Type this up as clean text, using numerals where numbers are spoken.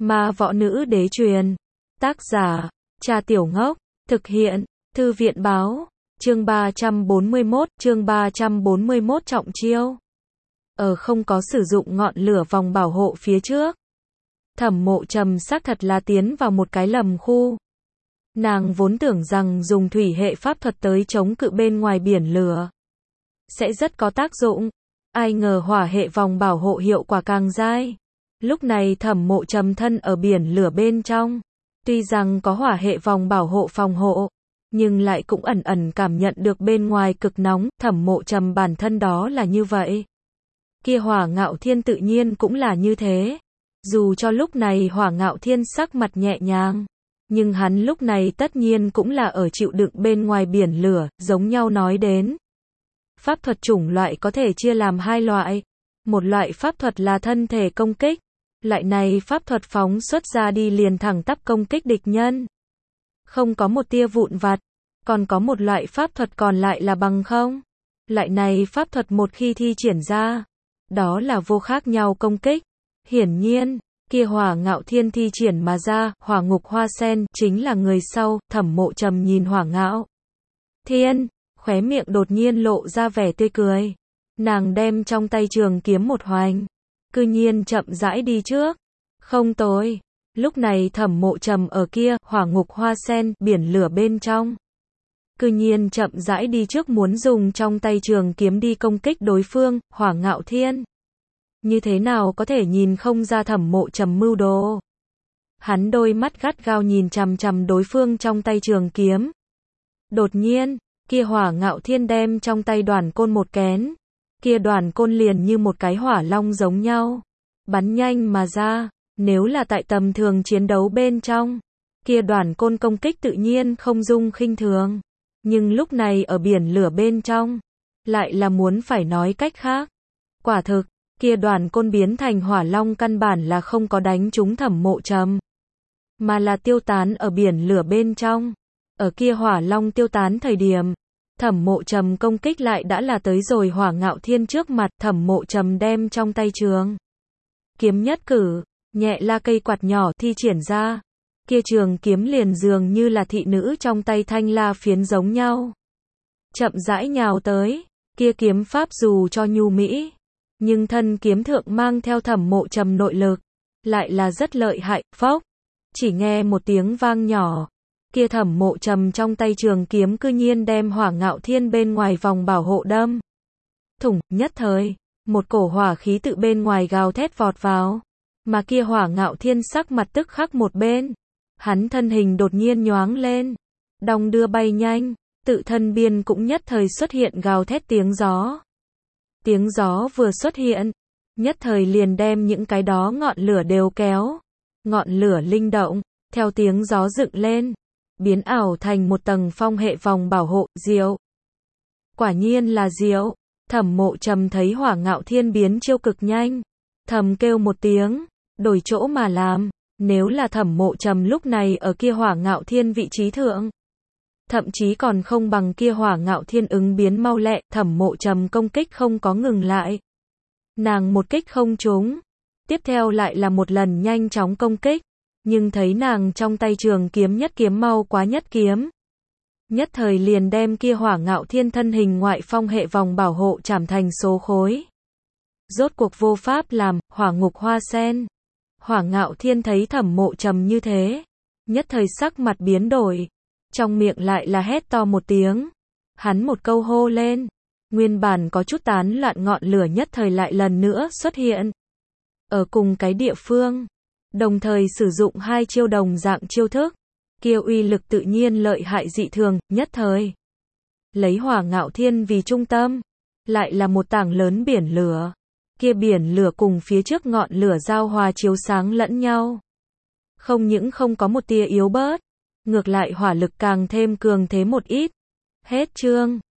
Ma võ nữ đế truyền. Tác giả, Cha Tiểu Ngốc. Thực hiện, Thư viện báo. Chương 341 trọng chiêu. Không có sử dụng ngọn lửa vòng bảo hộ phía trước. Thẩm Mộ Trầm xác thật là tiến vào một cái lầm khu. Nàng vốn tưởng rằng dùng thủy hệ pháp thuật tới chống cự bên ngoài biển lửa sẽ rất có tác dụng. Ai ngờ hỏa hệ vòng bảo hộ hiệu quả càng dai. Lúc này Thẩm Mộ Trầm thân ở biển lửa bên trong. Tuy rằng có hỏa hệ vòng bảo hộ phòng hộ, nhưng lại cũng ẩn ẩn cảm nhận được bên ngoài cực nóng. Thẩm Mộ Trầm bản thân đó là như vậy. Kia Hỏa Ngạo Thiên tự nhiên cũng là như thế. Dù cho lúc này Hỏa Ngạo Thiên sắc mặt nhẹ nhàng, nhưng hắn lúc này tất nhiên cũng là ở chịu đựng bên ngoài biển lửa. Giống nhau nói đến, pháp thuật chủng loại có thể chia làm hai loại. Một loại pháp thuật là thân thể công kích. Loại này pháp thuật phóng xuất ra đi liền thẳng tắp công kích địch nhân, không có một tia vụn vặt. Còn có một loại pháp thuật còn lại là bằng không. Loại này pháp thuật một khi thi triển ra, đó là vô khác nhau công kích. Hiển nhiên, kia Hỏa Ngạo Thiên thi triển mà ra, Hỏa Ngục Hoa Sen, chính là người sau. Thẩm Mộ Trầm nhìn Hỏa Ngạo Thiên, khóe miệng đột nhiên lộ ra vẻ tươi cười. Nàng đem trong tay trường kiếm một hoành, cư nhiên chậm rãi đi trước. Không tồi. Lúc này Thẩm Mộ Trầm ở kia Hỏa Ngục Hoa Sen, biển lửa bên trong, cư nhiên chậm rãi đi trước, muốn dùng trong tay trường kiếm đi công kích đối phương. Hỏa Ngạo Thiên như thế nào có thể nhìn không ra Thẩm Mộ Trầm mưu đồ. Hắn đôi mắt gắt gao nhìn chằm chằm đối phương trong tay trường kiếm. Đột nhiên, kia Hỏa Ngạo Thiên đem trong tay đoàn côn một kén. Kia đoàn côn liền như một cái hỏa long giống nhau, bắn nhanh mà ra. Nếu là tại tầm thường chiến đấu bên trong, kia đoàn côn công kích tự nhiên không dung khinh thường. Nhưng lúc này ở biển lửa bên trong, lại là muốn phải nói cách khác. Quả thực, kia đoàn côn biến thành hỏa long căn bản là không có đánh trúng Thẩm Mộ Trầm, mà là tiêu tán ở biển lửa bên trong. Ở kia hỏa long tiêu tán thời điểm, Thẩm Mộ Trầm công kích lại đã là tới rồi Hỏa Ngạo Thiên trước mặt. Thẩm Mộ Trầm đem trong tay trường kiếm nhất cử, nhẹ la cây quạt nhỏ thi triển ra. Kia trường kiếm liền dường như là thị nữ trong tay thanh la phiến giống nhau, chậm rãi nhào tới. Kia kiếm pháp dù cho nhu mỹ, nhưng thân kiếm thượng mang theo Thẩm Mộ Trầm nội lực, lại là rất lợi hại. Phốc, chỉ nghe một tiếng vang nhỏ, kia Thẩm Mộ Trầm trong tay trường kiếm cư nhiên đem Hỏa Ngạo Thiên bên ngoài vòng bảo hộ đâm thủng. Nhất thời, một cổ hỏa khí tự bên ngoài gào thét vọt vào, mà kia Hỏa Ngạo Thiên sắc mặt tức khắc một bên. Hắn thân hình đột nhiên nhoáng lên, đong đưa bay nhanh, tự thân biên cũng nhất thời xuất hiện gào thét tiếng gió. Tiếng gió vừa xuất hiện, nhất thời liền đem những cái đó ngọn lửa đều kéo. Ngọn lửa linh động, theo tiếng gió dựng lên, biến ảo thành một tầng phong hệ vòng bảo hộ. Diệu, quả nhiên là diệu. Thẩm Mộ Trầm thấy Hỏa Ngạo Thiên biến chiêu cực nhanh, thầm kêu một tiếng, đổi chỗ mà làm. Nếu là Thẩm Mộ Trầm lúc này ở kia Hỏa Ngạo Thiên vị trí thượng, thậm chí còn không bằng kia Hỏa Ngạo Thiên ứng biến mau lẹ. Thẩm Mộ Trầm công kích không có ngừng lại, nàng một kích không trúng, tiếp theo lại là một lần nhanh chóng công kích. Nhưng thấy nàng trong tay trường kiếm nhất kiếm mau quá nhất kiếm, nhất thời liền đem kia Hỏa Ngạo Thiên thân hình ngoại phong hệ vòng bảo hộ chảm thành số khối. Rốt cuộc vô pháp làm. Hỏa Ngục Hoa Sen. Hỏa Ngạo Thiên thấy Thẩm Mộ Trầm như thế, nhất thời sắc mặt biến đổi, trong miệng lại là hét to một tiếng. Hắn một câu hô lên, nguyên bản có chút tán loạn ngọn lửa nhất thời lại lần nữa xuất hiện ở cùng cái địa phương, đồng thời sử dụng hai chiêu đồng dạng chiêu thức. Kia uy lực tự nhiên lợi hại dị thường. Nhất thời, lấy Hỏa Ngạo Thiên vì trung tâm, lại là một tảng lớn biển lửa. Kia biển lửa cùng phía trước ngọn lửa giao hòa chiếu sáng lẫn nhau, không những không có một tia yếu bớt, ngược lại hỏa lực càng thêm cường thế một ít. Hết chương.